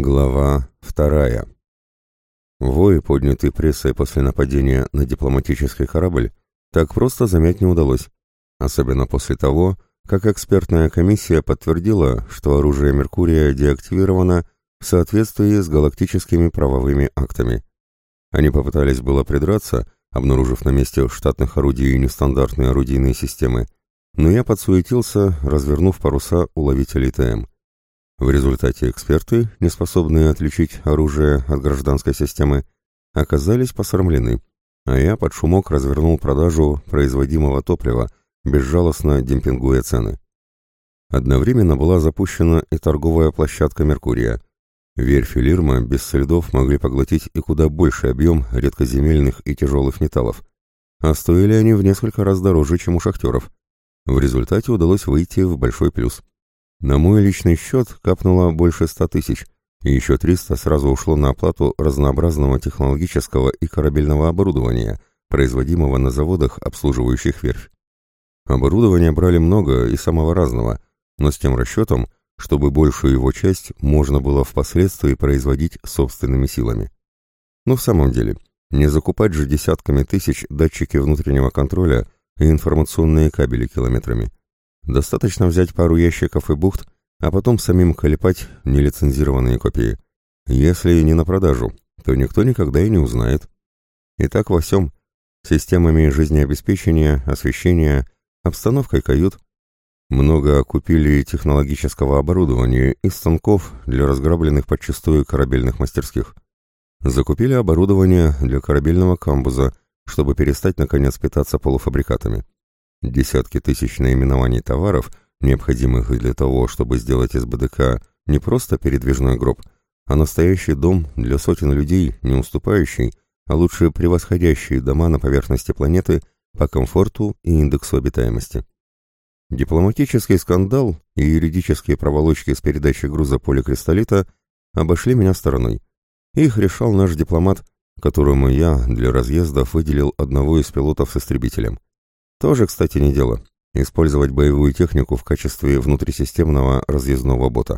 Глава 2. Вой, поднятый прессой после нападения на дипломатический корабль, так просто замять не удалось, особенно после того, как экспертная комиссия подтвердила, что оружие Меркурия деактивировано в соответствии с галактическими правовыми актами. Они попытались было придраться, обнаружив на месте штатных орудий нестандартные орудийные системы, но я подсуетился, развернув паруса уловителей ТМ. В результате эксперты, не способные отличить оружие от гражданской системы, оказались посрамлены, а я под шумок развернул продажу производимого топлива, безжалостно демпингуя цены. Одновременно была запущена и торговая площадка Меркурия. Верфь и Лирма без следов могли поглотить и куда больший объем редкоземельных и тяжелых металлов, а стоили они в несколько раз дороже, чем у шахтеров. В результате удалось выйти в большой плюс. На мой личный счет капнуло больше 100 тысяч, и еще 300 сразу ушло на оплату разнообразного технологического и корабельного оборудования, производимого на заводах, обслуживающих верфь. Оборудования брали много и самого разного, но с тем расчетом, чтобы большую его часть можно было впоследствии производить собственными силами. Но в самом деле, не закупать же десятками тысяч датчики внутреннего контроля и информационные кабели километрами. Достаточно взять пару ящиков и бухт, а потом самим колепать нелицензированные копии. Если не на продажу, то никто никогда и не узнает. И так во всем. Системами жизнеобеспечения, освещения, обстановкой кают. Много купили технологического оборудования и станков для разграбленных подчистую корабельных мастерских. Закупили оборудование для корабельного камбуза, чтобы перестать наконец питаться полуфабрикатами. Десятки тысяч наименований товаров, необходимых для того, чтобы сделать из БДК не просто передвижной гроб, а настоящий дом для сотен людей, не уступающий, а лучше превосходящий дома на поверхности планеты по комфорту и индексу обитаемости. Дипломатический скандал и юридические проволочки с передачей груза поликристаллита обошли меня стороной. Их решал наш дипломат, которому я для разъездов выделил одного из пилотов с истребителем. Тоже, кстати, не дело – использовать боевую технику в качестве внутрисистемного разъездного бота.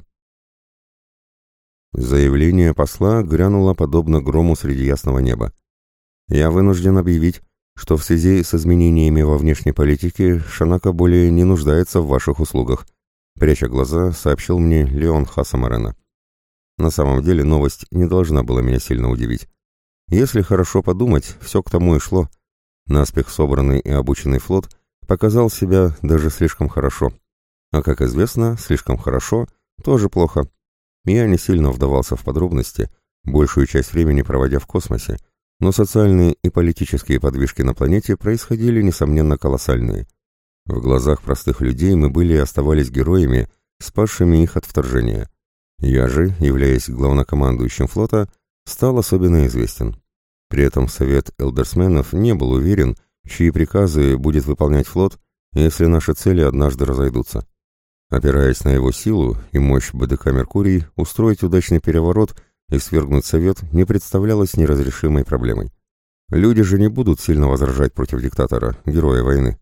Заявление посла грянуло подобно грому среди ясного неба. Я вынужден объявить, что в связи с изменениями во внешней политике Шанака более не нуждается в ваших услугах, пряча глаза, сообщил мне Леон Хасамарена. На самом деле новость не должна была меня сильно удивить. Если хорошо подумать, все к тому и шло. Наспех собранный и обученный флот показал себя даже слишком хорошо. А как известно, слишком хорошо тоже плохо. Я не сильно вдавался в подробности, большую часть времени проводя в космосе, но социальные и политические подвижки на планете происходили, несомненно, колоссальные. В глазах простых людей мы были и оставались героями, спасшими их от вторжения. Я же, являясь главнокомандующим флота, стал особенно известен. При этом Совет Элдерсменов не был уверен, чьи приказы будет выполнять флот, если наши цели однажды разойдутся. Опираясь на его силу и мощь БДК «Меркурий», устроить удачный переворот и свергнуть Совет не представлялось неразрешимой проблемой. Люди же не будут сильно возражать против диктатора, героя войны.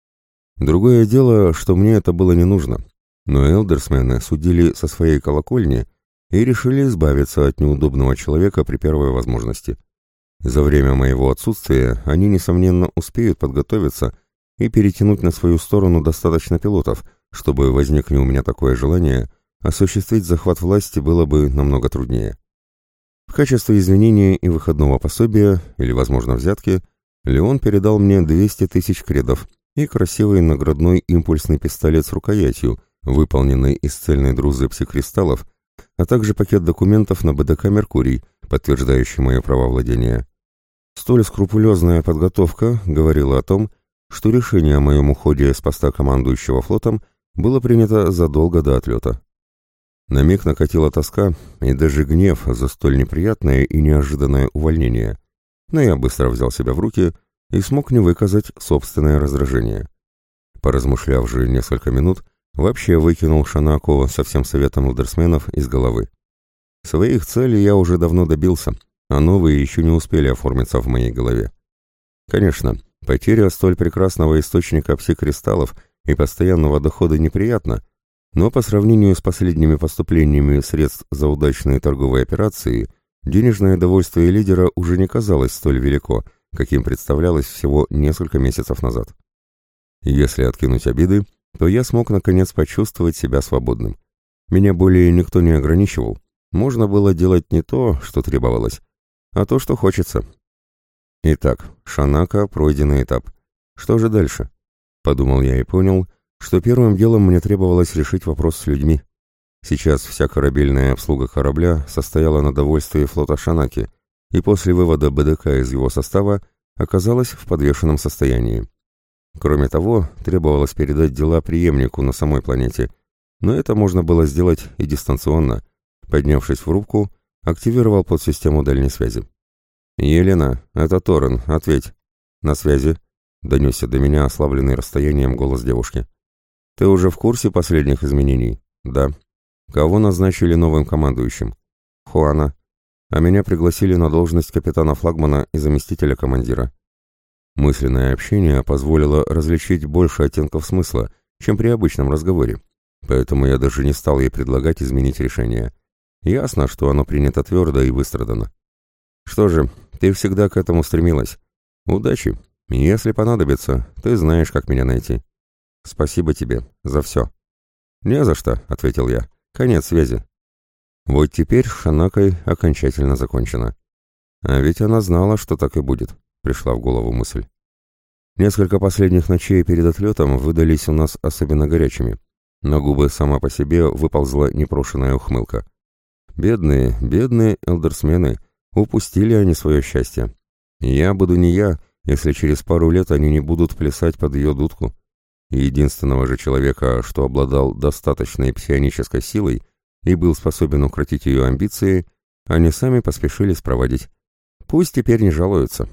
Другое дело, что мне это было не нужно, но элдерсмены судили со своей колокольни и решили избавиться от неудобного человека при первой возможности. За время моего отсутствия они, несомненно, успеют подготовиться и перетянуть на свою сторону достаточно пилотов, чтобы, возникне у меня такое желание, осуществить захват власти было бы намного труднее. В качестве извинения и выходного пособия, или, возможно, взятки, Леон передал мне 200 тысяч кредов и красивый наградной импульсный пистолет с рукоятью, выполненный из цельной друзы псикристаллов, а также пакет документов на БДК «Меркурий», подтверждающий мое правовладение. Столь скрупулезная подготовка говорила о том, что решение о моем уходе с поста командующего флотом было принято задолго до отлета. На миг накатила тоска и даже гнев за столь неприятное и неожиданное увольнение, но я быстро взял себя в руки и смог не выказать собственное раздражение. Поразмышляв же несколько минут, вообще выкинул Шанаку со всем советом элдерсменов из головы. Своих целей я уже давно добился, а новые еще не успели оформиться в моей голове. Конечно, потеря столь прекрасного источника псикристаллов и постоянного дохода неприятна, Но по сравнению с последними поступлениями средств за удачные торговые операции, денежное довольствие лидера уже не казалось столь велико, каким представлялось всего несколько месяцев назад. Если откинуть обиды, то я смог наконец почувствовать себя свободным. Меня более никто не ограничивал. Можно было делать не то, что требовалось, а то, что хочется. Итак, Шанака — пройденный этап. Что же дальше? Подумал я и понял, что первым делом мне требовалось решить вопрос с людьми. Сейчас вся корабельная обслуга корабля состояла на довольствии флота Шанаки, и после вывода БДК из его состава оказалась в подвешенном состоянии. Кроме того, требовалось передать дела преемнику на самой планете, но это можно было сделать и дистанционно. Поднявшись в рубку, активировал подсистему дальней связи. «Елена, это Торрен, ответь». «На связи», — донесся до меня ослабленный расстоянием голос девушки. «Ты уже в курсе последних изменений?» «Да». «Кого назначили новым командующим?» «Хуана. А меня пригласили на должность капитана-флагмана и заместителя командира». Мысленное общение позволило различить больше оттенков смысла, чем при обычном разговоре, поэтому я даже не стал ей предлагать изменить решение. Ясно, что оно принято твердо и выстрадано. «Что же, ты всегда к этому стремилась. Удачи. Если понадобится, ты знаешь, как меня найти». «Спасибо тебе за все». «Не за что», — ответил я. «Конец связи». Вот теперь с Шанакой окончательно закончено. А ведь она знала, что так и будет, пришла в голову мысль. Несколько последних ночей перед отлетом выдались у нас особенно горячими. На губы сама по себе выползла непрошенная ухмылка. Бедные, бедные элдерсмены, упустили они свое счастье. Я буду не я, если через пару лет они не будут плясать под ее дудку. Единственного же человека, что обладал достаточной псионической силой и был способен укротить ее амбиции, они сами поспешили спроводить. Пусть теперь не жалуются.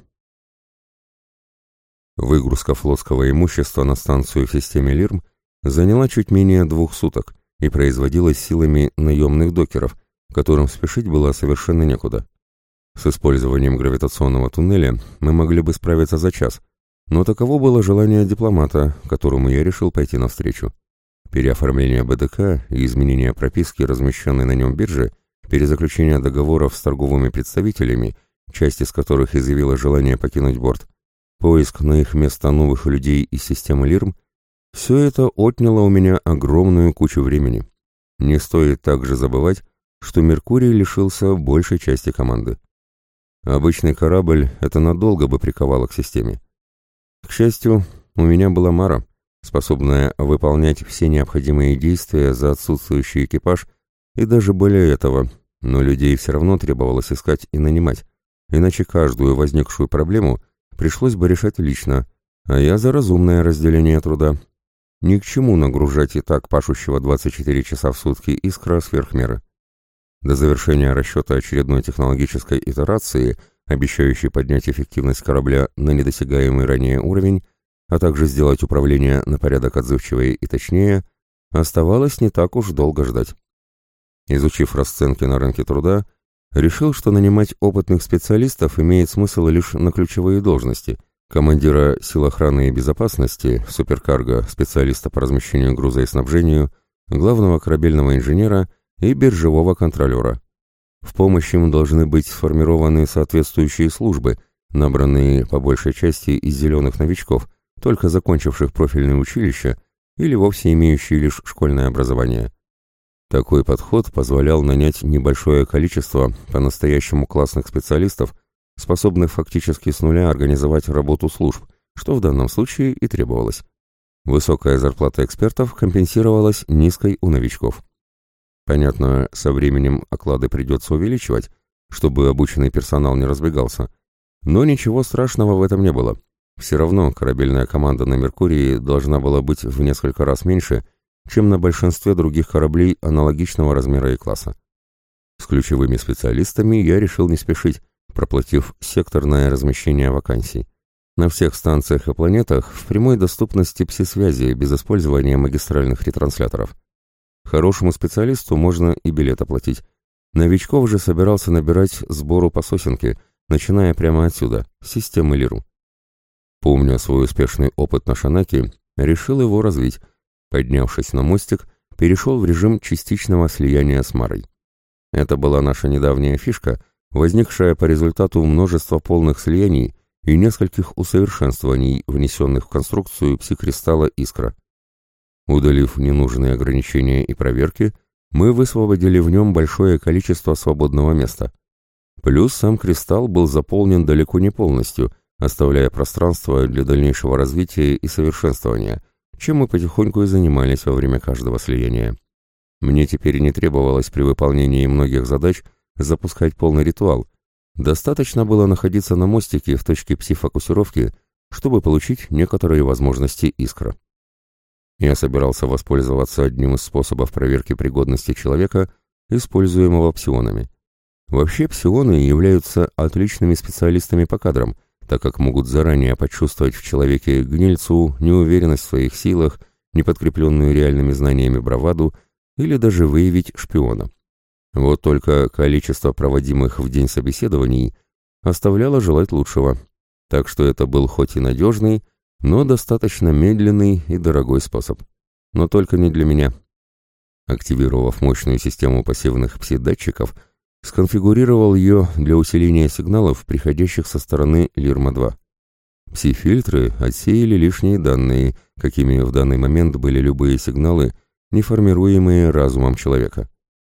Выгрузка флотского имущества на станцию в системе Лирм заняла чуть менее 2 суток и производилась силами наемных докеров, которым спешить было совершенно некуда. С использованием гравитационного туннеля мы могли бы справиться за час, но таково было желание дипломата, которому я решил пойти навстречу. Переоформление БДК и изменение прописки, размещенной на нем бирже, перезаключение договоров с торговыми представителями, часть из которых изъявила желание покинуть борт, поиск на их место новых людей из системы Лирм, все это отняло у меня огромную кучу времени. Не стоит также забывать, что Меркурий лишился большей части команды. Обычный корабль это надолго бы приковало к системе. К счастью, у меня была Мара, способная выполнять все необходимые действия за отсутствующий экипаж, и даже более этого, но людей все равно требовалось искать и нанимать, иначе каждую возникшую проблему пришлось бы решать лично, а я за разумное разделение труда. Ни к чему нагружать и так пашущего 24 часа в сутки искра сверх меры. До завершения расчета очередной технологической итерации, обещающей поднять эффективность корабля на недосягаемый ранее уровень, а также сделать управление на порядок отзывчивее и точнее, оставалось не так уж долго ждать. Изучив расценки на рынке труда, решил, что нанимать опытных специалистов имеет смысл лишь на ключевые должности: командира сил охраны и безопасности, суперкарго, специалиста по размещению груза и снабжению, главного корабельного инженера и биржевого контролера. В помощь им должны быть сформированы соответствующие службы, набранные по большей части из зеленых новичков, только закончивших профильное училище или вовсе имеющие лишь школьное образование. Такой подход позволял нанять небольшое количество по-настоящему классных специалистов, способных фактически с нуля организовать работу служб, что в данном случае и требовалось. Высокая зарплата экспертов компенсировалась низкой у новичков. Понятно, со временем оклады придется увеличивать, чтобы обученный персонал не разбегался, но ничего страшного в этом не было. Все равно корабельная команда на Меркурии должна была быть в несколько раз меньше, чем на большинстве других кораблей аналогичного размера и класса. С ключевыми специалистами я решил не спешить, проплатив секторное размещение вакансий. На всех станциях и планетах в прямой доступности пси-связи без использования магистральных ретрансляторов. Хорошему специалисту можно и билет оплатить. Новичков же собирался набирать сбору по сосенке, начиная прямо отсюда, с системы Лиру. Помня свой успешный опыт на Шанаке, решил его развить. Поднявшись на мостик, перешел в режим частичного слияния с Марой. Это была наша недавняя фишка, возникшая по результату множества полных слияний и нескольких усовершенствований, внесенных в конструкцию пси-кристалла «Искра». Удалив ненужные ограничения и проверки, мы высвободили в нем большое количество свободного места. Плюс сам кристалл был заполнен далеко не полностью, оставляя пространство для дальнейшего развития и совершенствования, чем мы потихоньку и занимались во время каждого слияния. Мне теперь не требовалось при выполнении многих задач запускать полный ритуал. Достаточно было находиться на мостике в точке пси-фокусировки, чтобы получить некоторые возможности искра. Я собирался воспользоваться одним из способов проверки пригодности человека, используемого псионами. Вообще псионы являются отличными специалистами по кадрам, так как могут заранее почувствовать в человеке гнильцу, неуверенность в своих силах, неподкрепленную реальными знаниями браваду или даже выявить шпиона. Вот только количество проводимых в день собеседований оставляло желать лучшего, так что это был хоть и надежный, но достаточно медленный и дорогой способ. Но только не для меня. Активировав мощную систему пассивных пси-датчиков, сконфигурировал ее для усиления сигналов, приходящих со стороны Лирма-2. Пси-фильтры отсеяли лишние данные, какими в данный момент были любые сигналы, не формируемые разумом человека.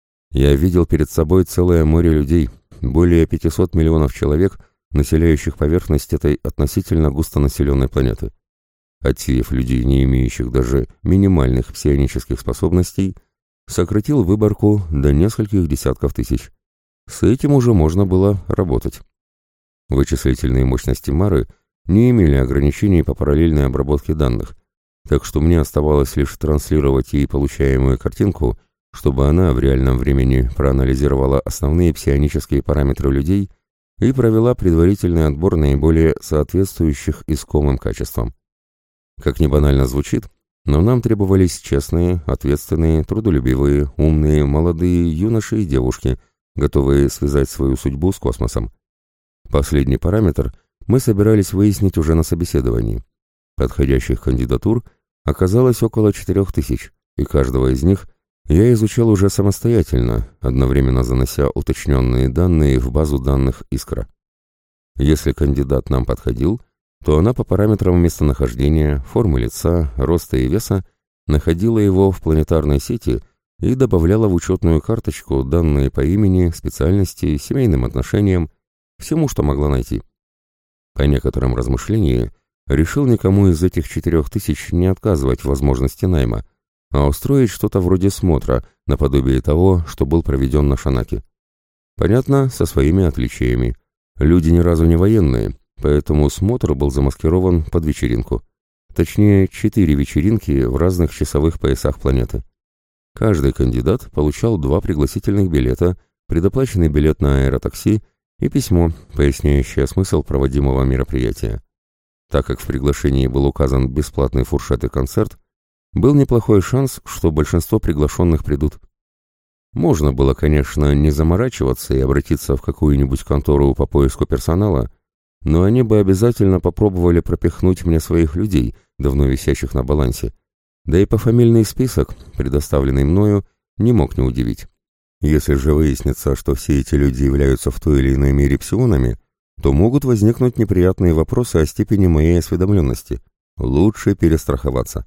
Я видел перед собой целое море людей, более 500 миллионов человек, населяющих поверхность этой относительно густонаселенной планеты. Отсеяв людей, не имеющих даже минимальных псионических способностей, сократил выборку до нескольких десятков тысяч. С этим уже можно было работать. Вычислительные мощности Мары не имели ограничений по параллельной обработке данных, так что мне оставалось лишь транслировать ей получаемую картинку, чтобы она в реальном времени проанализировала основные псионические параметры людей и провела предварительный отбор наиболее соответствующих искомым качествам. Как ни банально звучит, но нам требовались честные, ответственные, трудолюбивые, умные, молодые юноши и девушки, готовые связать свою судьбу с космосом. Последний параметр мы собирались выяснить уже на собеседовании. Подходящих кандидатур оказалось около 4000, и каждого из них я изучал уже самостоятельно, одновременно занося уточненные данные в базу данных «Искра». Если кандидат нам подходил, то она по параметрам местонахождения, формы лица, роста и веса находила его в планетарной сети и добавляла в учетную карточку данные по имени, специальности, семейным отношениям, всему, что могла найти. По некоторым размышлениям решил никому из этих 4000 не отказывать в возможности найма, а устроить что-то вроде смотра, наподобие того, что был проведен на Шанаке. Понятно, со своими отличиями. Люди ни разу не военные, поэтому смотр был замаскирован под вечеринку. Точнее, 4 вечеринки в разных часовых поясах планеты. Каждый кандидат получал 2 пригласительных билета, предоплаченный билет на аэротакси и письмо, поясняющее смысл проводимого мероприятия. Так как в приглашении был указан бесплатный фуршет и концерт, был неплохой шанс, что большинство приглашенных придут. Можно было, конечно, не заморачиваться и обратиться в какую-нибудь контору по поиску персонала, но они бы обязательно попробовали пропихнуть мне своих людей, давно висящих на балансе. Да и пофамильный список, предоставленный мною, не мог не удивить. Если же выяснится, что все эти люди являются в той или иной мере псионами, то могут возникнуть неприятные вопросы о степени моей осведомленности. Лучше перестраховаться.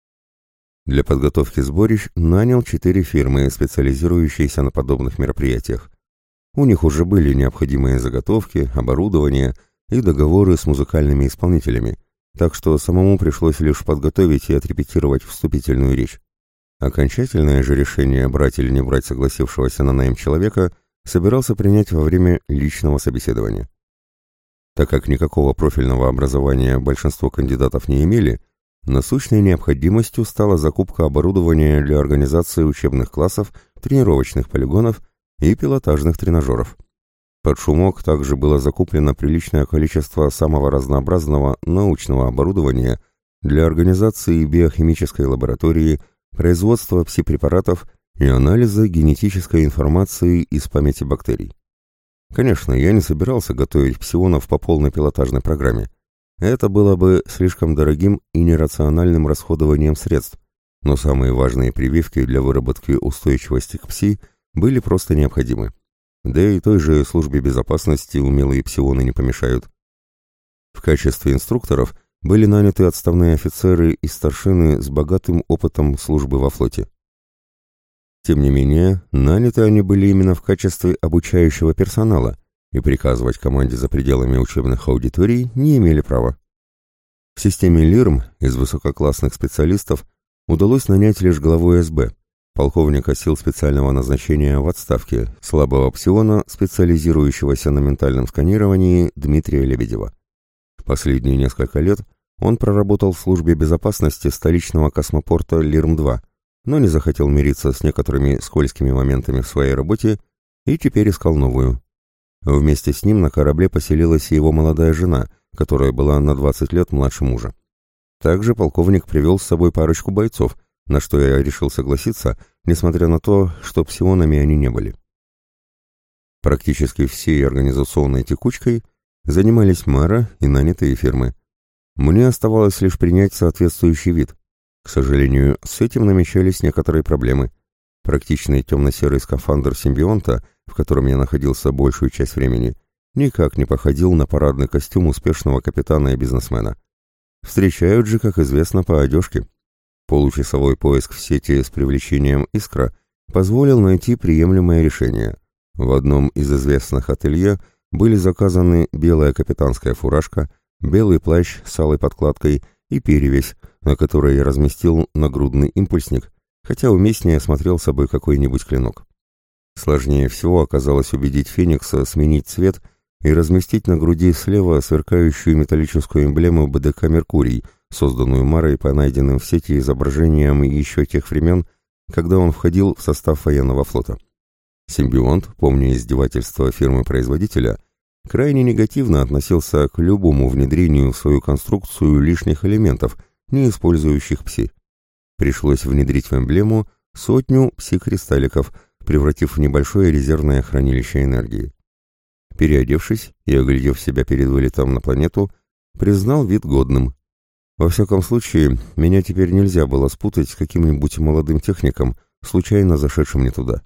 Для подготовки сборищ нанял 4 фирмы, специализирующиеся на подобных мероприятиях. У них уже были необходимые заготовки, оборудование и договоры с музыкальными исполнителями, так что самому пришлось лишь подготовить и отрепетировать вступительную речь. Окончательное же решение, брать или не брать согласившегося на найм человека, собирался принять во время личного собеседования. Так как никакого профильного образования большинство кандидатов не имели, насущной необходимостью стала закупка оборудования для организации учебных классов, тренировочных полигонов и пилотажных тренажеров. Под шумок также было закуплено приличное количество самого разнообразного научного оборудования для организации биохимической лаборатории, производства пси-препаратов и анализа генетической информации из памяти бактерий. Конечно, я не собирался готовить псионов по полной пилотажной программе. Это было бы слишком дорогим и нерациональным расходованием средств, но самые важные прививки для выработки устойчивости к пси были просто необходимы. Да и той же службе безопасности умелые псионы не помешают. В качестве инструкторов были наняты отставные офицеры и старшины с богатым опытом службы во флоте. Тем не менее, наняты они были именно в качестве обучающего персонала, и приказывать команде за пределами учебных аудиторий не имели права. В системе ЛИРМ из высококлассных специалистов удалось нанять лишь главу СБ, полковника сил специального назначения в отставке, слабого псиона, специализирующегося на ментальном сканировании Дмитрия Лебедева. Последние несколько лет он проработал в службе безопасности столичного космопорта ЛИРМ-2, но не захотел мириться с некоторыми скользкими моментами в своей работе и теперь искал новую. Вместе с ним на корабле поселилась и его молодая жена, которая была на 20 лет младше мужа. Также полковник привел с собой парочку бойцов, на что я решил согласиться, несмотря на то, что псионами они не были. Практически всей организационной текучкой занимались Мара и нанятые фирмы. Мне оставалось лишь принять соответствующий вид. К сожалению, с этим намечались некоторые проблемы. Практичный темно-серый скафандр симбионта, в котором я находился большую часть времени, никак не походил на парадный костюм успешного капитана и бизнесмена. Встречают же, как известно, по одежке. Получасовой поиск в сети с привлечением «Искра» позволил найти приемлемое решение. В одном из известных ателье были заказаны белая капитанская фуражка, белый плащ с алой подкладкой и перевязь, на которой я разместил нагрудный импульсник, хотя уместнее смотрелся бы какой-нибудь клинок. Сложнее всего оказалось убедить Феникса сменить цвет и разместить на груди слева сверкающую металлическую эмблему БДК «Меркурий», созданную Марой по найденным в сети изображениям еще тех времен, когда он входил в состав военного флота. Симбионт, помня издевательства фирмы-производителя, крайне негативно относился к любому внедрению в свою конструкцию лишних элементов, не использующих пси. Пришлось внедрить в эмблему 100 пси-кристалликов, превратив в небольшое резервное хранилище энергии. Переодевшись и оглядев себя перед вылетом на планету, признал вид годным. Во всяком случае, меня теперь нельзя было спутать с каким-нибудь молодым техником, случайно зашедшим не туда.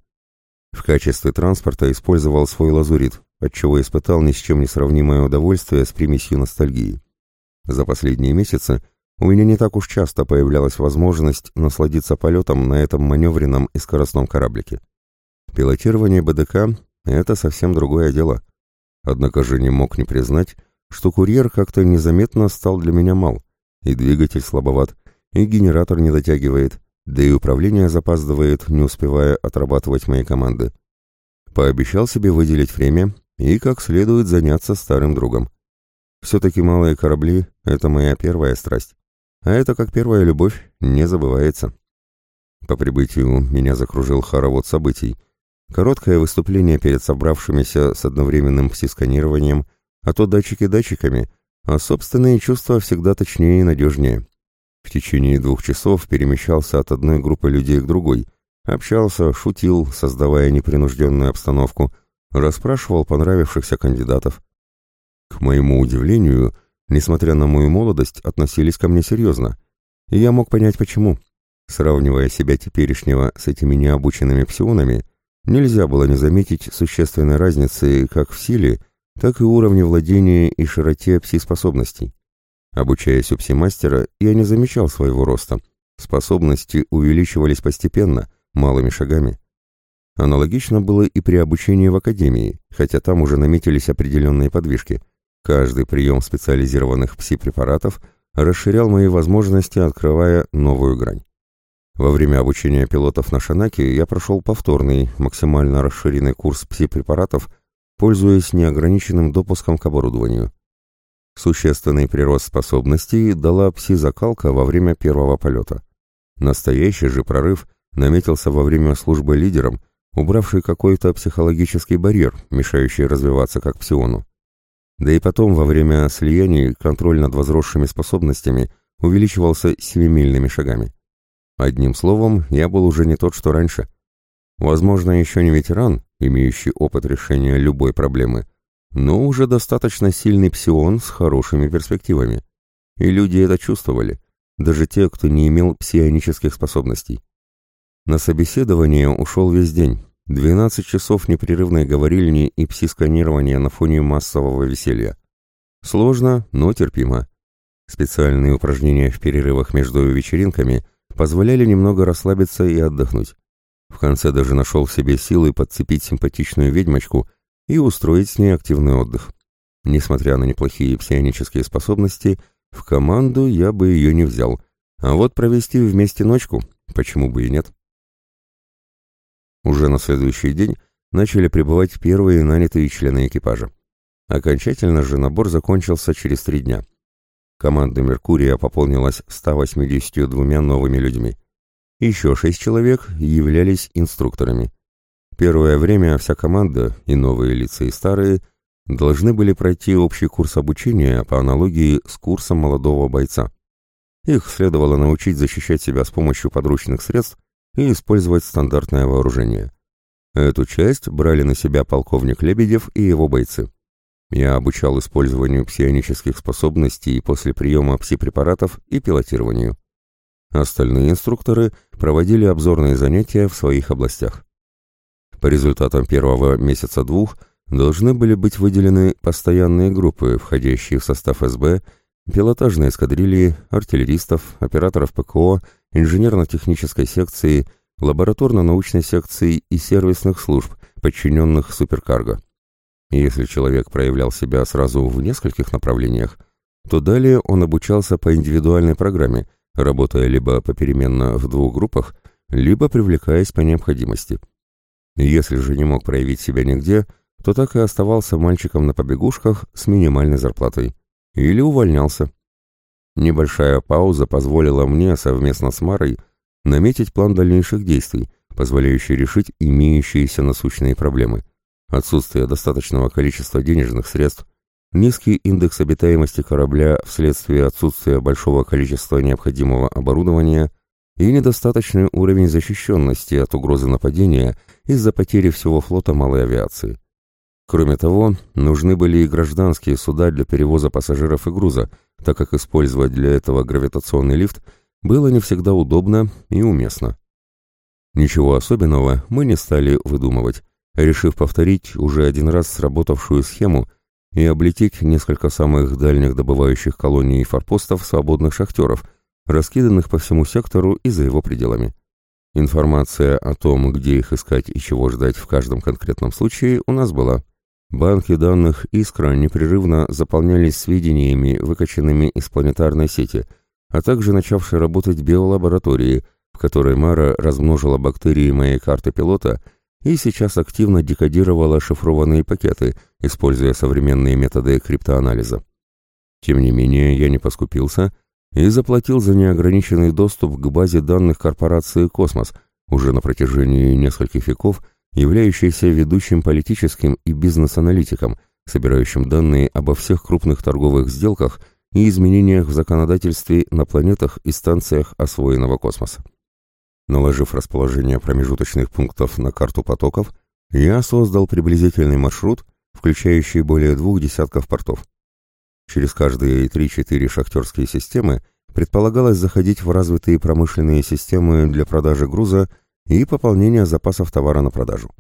В качестве транспорта использовал свой лазурит, отчего испытал ни с чем не сравнимое удовольствие с примесью ностальгии. За последние месяцы у меня не так уж часто появлялась возможность насладиться полетом на этом маневренном и скоростном кораблике. Пилотирование БДК — это совсем другое дело. Однако же не мог не признать, что курьер как-то незаметно стал для меня мал, и двигатель слабоват, и генератор не дотягивает, да и управление запаздывает, не успевая отрабатывать мои команды. Пообещал себе выделить время и как следует заняться старым другом. Все-таки малые корабли — это моя первая страсть, а это, как первая любовь, не забывается. По прибытию меня закружил хоровод событий. Короткое выступление перед собравшимися с одновременным пси-сканированием, а то датчики датчиками, а собственные чувства всегда точнее и надежнее. В течение 2 часов перемещался от одной группы людей к другой, общался, шутил, создавая непринужденную обстановку, расспрашивал понравившихся кандидатов. К моему удивлению, несмотря на мою молодость, относились ко мне серьезно, и я мог понять почему. Сравнивая себя теперешнего с этими необученными псионами, нельзя было не заметить существенной разницы как в силе, так и уровне владения и широте пси-способностей. Обучаясь у пси-мастера, я не замечал своего роста. Способности увеличивались постепенно, малыми шагами. Аналогично было и при обучении в академии, хотя там уже наметились определенные подвижки. Каждый прием специализированных пси-препаратов расширял мои возможности, открывая новую грань. Во время обучения пилотов на Шанаке я прошел повторный, максимально расширенный курс пси-препаратов, пользуясь неограниченным допуском к оборудованию. Существенный прирост способностей дала пси-закалка во время первого полета. Настоящий же прорыв наметился во время службы лидером, убравший какой-то психологический барьер, мешающий развиваться как псиону. Да и потом, во время слияний, контроль над возросшими способностями увеличивался семимильными шагами. Одним словом, я был уже не тот, что раньше. Возможно, еще не ветеран, имеющий опыт решения любой проблемы, но уже достаточно сильный псион с хорошими перспективами. И люди это чувствовали. даже те, кто не имел псионических способностей. На собеседование ушел весь день, 12 часов непрерывной говорильни и пси-сканирования на фоне массового веселья. Сложно, но терпимо. Специальные упражнения в перерывах между вечеринками позволяли немного расслабиться и отдохнуть. В конце даже нашел в себе силы подцепить симпатичную ведьмочку и устроить с ней активный отдых. Несмотря на неплохие псионические способности, в команду я бы ее не взял, а вот провести вместе ночку, почему бы и нет. Уже на следующий день начали прибывать первые нанятые члены экипажа. Окончательно же набор закончился через 3 дня. Команда «Меркурия» пополнилась 182 новыми людьми. Еще 6 человек являлись инструкторами. Первое время вся команда, и новые лица, и старые, должны были пройти общий курс обучения по аналогии с курсом молодого бойца. Их следовало научить защищать себя с помощью подручных средств и использовать стандартное вооружение. Эту часть брали на себя полковник Лебедев и его бойцы. Я обучал использованию псионических способностей после приема пси-препаратов и пилотированию. Остальные инструкторы проводили обзорные занятия в своих областях. По результатам первого месяца-двух должны были быть выделены постоянные группы, входящие в состав СБ, пилотажной эскадрильи, артиллеристов, операторов ПКО, инженерно-технической секции, лабораторно-научной секции и сервисных служб, подчиненных суперкарго. Если человек проявлял себя сразу в нескольких направлениях, то далее он обучался по индивидуальной программе, работая либо попеременно в 2 группах, либо привлекаясь по необходимости. Если же не мог проявить себя нигде, то так и оставался мальчиком на побегушках с минимальной зарплатой. Или увольнялся. Небольшая пауза позволила мне совместно с Марой наметить план дальнейших действий, позволяющий решить имеющиеся насущные проблемы. Отсутствие достаточного количества денежных средств, низкий индекс обитаемости корабля вследствие отсутствия большого количества необходимого оборудования и недостаточный уровень защищенности от угрозы нападения из-за потери всего флота малой авиации. Кроме того, нужны были и гражданские суда для перевоза пассажиров и груза, так как использовать для этого гравитационный лифт было не всегда удобно и уместно. Ничего особенного мы не стали выдумывать, решив повторить уже один раз сработавшую схему и облететь несколько самых дальних добывающих колоний и форпостов свободных шахтеров, раскиданных по всему сектору и за его пределами. Информация о том, где их искать и чего ждать в каждом конкретном случае, у нас была. Банки данных «Искра» непрерывно заполнялись сведениями, выкачанными из планетарной сети, а также начавшей работать биолаборатории, в которой Мара размножила бактерии моей карты пилота и сейчас активно декодировала шифрованные пакеты, используя современные методы криптоанализа. Тем не менее, я не поскупился и заплатил за неограниченный доступ к базе данных корпорации «Космос», уже на протяжении нескольких веков являющейся ведущим политическим и бизнес-аналитиком, собирающим данные обо всех крупных торговых сделках и изменениях в законодательстве на планетах и станциях освоенного космоса. Наложив расположение промежуточных пунктов на карту потоков, я создал приблизительный маршрут, включающий более 2 десятков портов. Через каждые 3-4 шахтерские системы предполагалось заходить в развитые промышленные системы для продажи груза и пополнения запасов товара на продажу.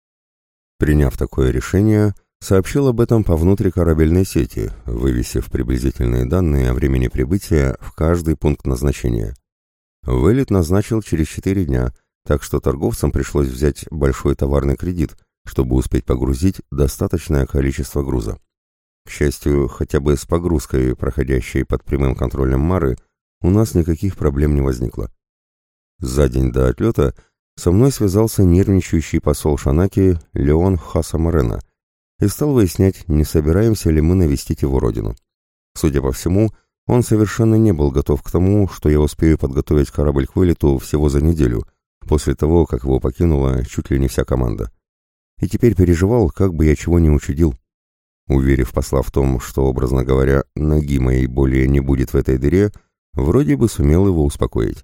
Приняв такое решение, сообщил об этом по внутрикорабельной сети, вывесив приблизительные данные о времени прибытия в каждый пункт назначения. Вылет назначил через 4 дня, так что торговцам пришлось взять большой товарный кредит, чтобы успеть погрузить достаточное количество груза. К счастью, хотя бы с погрузкой, проходящей под прямым контролем Мары, у нас никаких проблем не возникло. За день до отлета со мной связался нервничающий посол Шанаки Леон Хасамарена и стал выяснять, не собираемся ли мы навестить его родину. Судя по всему, он совершенно не был готов к тому, что я успею подготовить корабль к вылету всего за неделю, после того, как его покинула чуть ли не вся команда. И теперь переживал, как бы я чего не учудил. Уверив посла в том, что, образно говоря, ноги моей более не будет в этой дыре, вроде бы сумел его успокоить.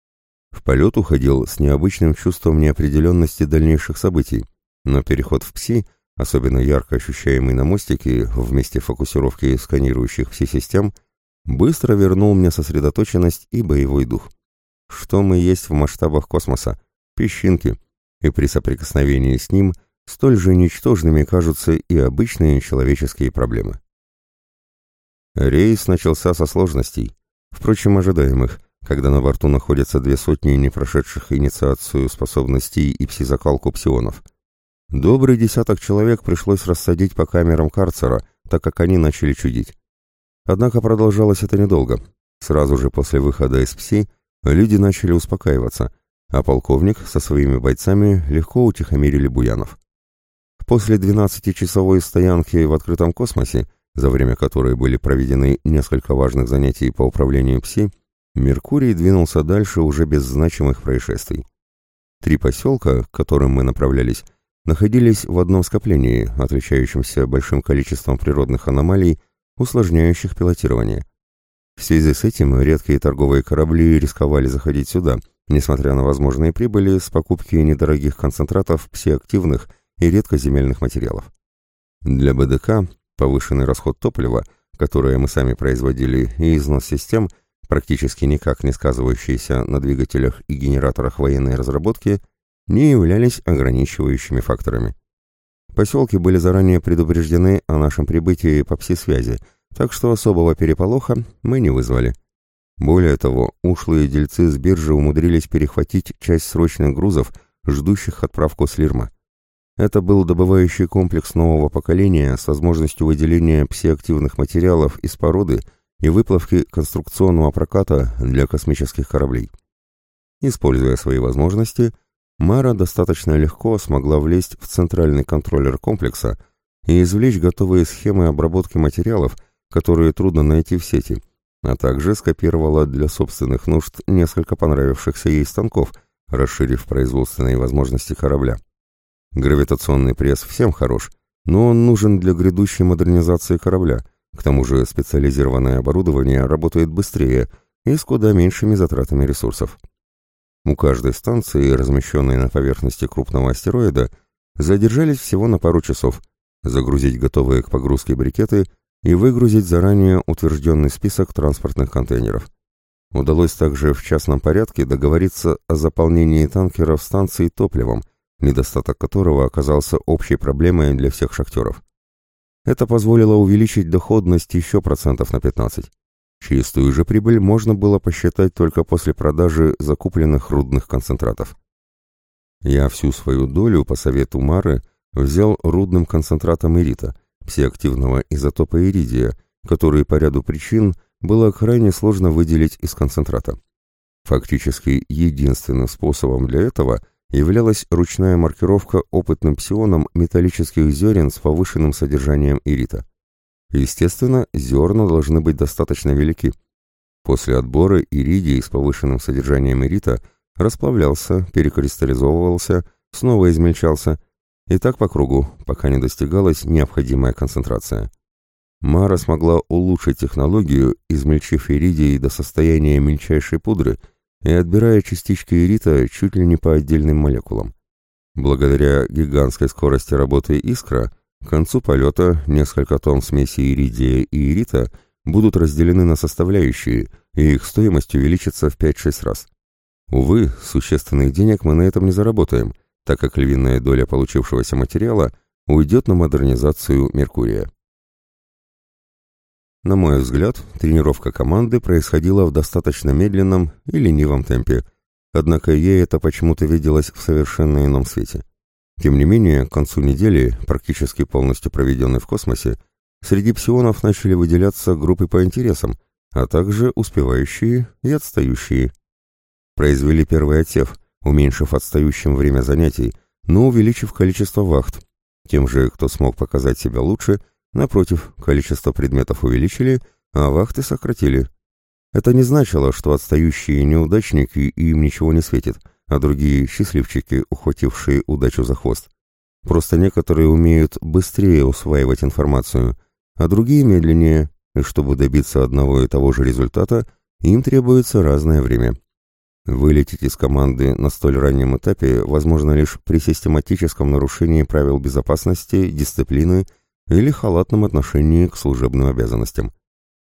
В полет уходил с необычным чувством неопределенности дальнейших событий, но переход в ПСИ, особенно ярко ощущаемый на мостике, в месте фокусировки сканирующих пси-систем, быстро вернул мне сосредоточенность и боевой дух. Что мы есть в масштабах космоса? Песчинки. И при соприкосновении с ним столь же ничтожными кажутся и обычные человеческие проблемы. Рейс начался со сложностей, впрочем, ожидаемых, когда на борту находятся 200 не прошедших инициацию способностей и пси-закалку псионов. Добрый десяток человек пришлось рассадить по камерам карцера, так как они начали чудить. Однако продолжалось это недолго. Сразу же после выхода из ПСИ люди начали успокаиваться, а полковник со своими бойцами легко утихомирили буянов. После 12-часовой стоянки в открытом космосе, за время которой были проведены несколько важных занятий по управлению ПСИ, Меркурий двинулся дальше уже без значимых происшествий. 3 поселка, к которым мы направлялись, находились в одном скоплении, отличающемся большим количеством природных аномалий, усложняющих пилотирование. В связи с этим редкие торговые корабли рисковали заходить сюда, несмотря на возможные прибыли с покупки недорогих концентратов псиактивных и редкоземельных материалов. Для БДК повышенный расход топлива, которое мы сами производили, и износ систем, практически никак не сказывающиеся на двигателях и генераторах военной разработки, не являлись ограничивающими факторами. Поселки были заранее предупреждены о нашем прибытии по пси-связи, так что особого переполоха мы не вызвали. Более того, ушлые дельцы с биржи умудрились перехватить часть срочных грузов, ждущих отправку с Лирма. Это был добывающий комплекс нового поколения с возможностью выделения псиактивных материалов из породы и выплавки конструкционного проката для космических кораблей. Используя свои возможности, Мара достаточно легко смогла влезть в центральный контроллер комплекса и извлечь готовые схемы обработки материалов, которые трудно найти в сети, а также скопировала для собственных нужд несколько понравившихся ей станков, расширив производственные возможности корабля. Гравитационный пресс всем хорош, но он нужен для грядущей модернизации корабля, к тому же специализированное оборудование работает быстрее и с куда меньшими затратами ресурсов. У каждой станции, размещенной на поверхности крупного астероида, задержались всего на пару часов, загрузить готовые к погрузке брикеты и выгрузить заранее утвержденный список транспортных контейнеров. Удалось также в частном порядке договориться о заполнении танкеров станций топливом, недостаток которого оказался общей проблемой для всех шахтеров. Это позволило увеличить доходность еще процентов на 15. Чистую же прибыль можно было посчитать только после продажи закупленных рудных концентратов. Я всю свою долю по совету Мары взял рудным концентратом ирита, псиактивного изотопа иридия, который по ряду причин было крайне сложно выделить из концентрата. Фактически единственным способом для этого являлась ручная маркировка опытным псионом металлических зерен с повышенным содержанием ирита. Естественно, зерна должны быть достаточно велики. После отбора иридий с повышенным содержанием ирита расплавлялся, перекристаллизовывался, снова измельчался, и так по кругу, пока не достигалась необходимая концентрация. Мара смогла улучшить технологию, измельчив иридий до состояния мельчайшей пудры и отбирая частички ирита чуть ли не по отдельным молекулам. Благодаря гигантской скорости работы искра, к концу полета несколько тонн смеси иридия и ирита будут разделены на составляющие, и их стоимость увеличится в 5-6 раз. Увы, существенных денег мы на этом не заработаем, так как львиная доля получившегося материала уйдет на модернизацию Меркурия. На мой взгляд, тренировка команды происходила в достаточно медленном и ленивом темпе, однако ей это почему-то виделось в совершенно ином свете. Тем не менее, к концу недели, практически полностью проведенной в космосе, среди псионов начали выделяться группы по интересам, а также успевающие и отстающие. Произвели первый отсев, уменьшив отстающим время занятий, но увеличив количество вахт. Тем же, кто смог показать себя лучше, напротив, количество предметов увеличили, а вахты сократили. Это не значило, что отстающие неудачники и им ничего не светит, а другие счастливчики, ухватившие удачу за хвост. Просто некоторые умеют быстрее усваивать информацию, а другие медленнее, и чтобы добиться одного и того же результата, им требуется разное время. Вылететь из команды на столь раннем этапе возможно лишь при систематическом нарушении правил безопасности, дисциплины или халатном отношении к служебным обязанностям.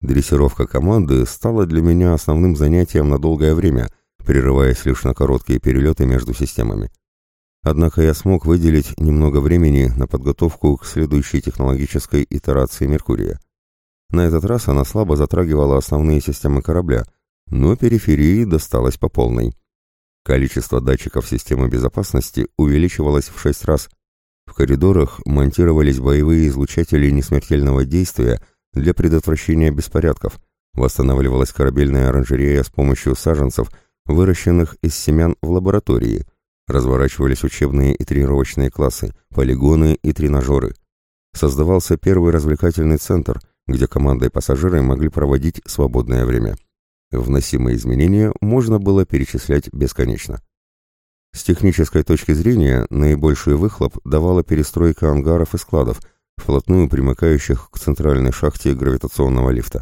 Дрессировка команды стала для меня основным занятием на долгое время, прерываясь лишь на короткие перелеты между системами. Однако я смог выделить немного времени на подготовку к следующей технологической итерации Меркурия. На этот раз она слабо затрагивала основные системы корабля, но периферии досталось по полной. Количество датчиков системы безопасности увеличивалось в 6 раз. В коридорах монтировались боевые излучатели несмертельного действия для предотвращения беспорядков, восстанавливалась корабельная оранжерея с помощью саженцев, выращенных из семян в лаборатории, разворачивались учебные и тренировочные классы, полигоны и тренажеры. Создавался первый развлекательный центр, где команда и пассажиры могли проводить свободное время. Вносимые изменения можно было перечислять бесконечно. С технической точки зрения наибольший выхлоп давала перестройка ангаров и складов, вплотную примыкающих к центральной шахте гравитационного лифта.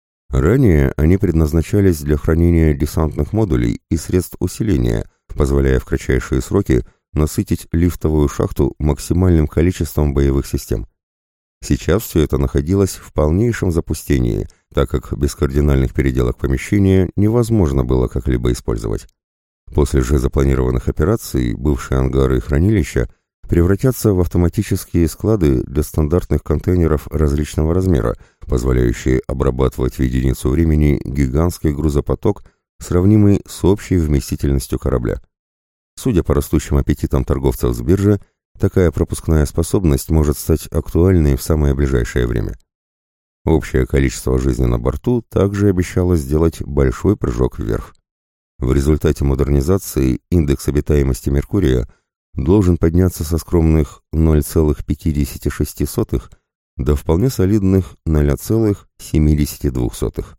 Ранее они предназначались для хранения десантных модулей и средств усиления, позволяя в кратчайшие сроки насытить лифтовую шахту максимальным количеством боевых систем. Сейчас все это находилось в полнейшем запустении, так как без кардинальных переделок помещения невозможно было как-либо использовать. После же запланированных операций бывшие ангары и хранилища превратятся в автоматические склады для стандартных контейнеров различного размера, позволяющие обрабатывать в единицу времени гигантский грузопоток, сравнимый с общей вместительностью корабля. Судя по растущим аппетитам торговцев с биржи, такая пропускная способность может стать актуальной в самое ближайшее время. Общее количество жизни на борту также обещало сделать большой прыжок вверх. В результате модернизации индекс обитаемости Меркурия должен подняться со скромных 0,56 до вполне солидных 0,72.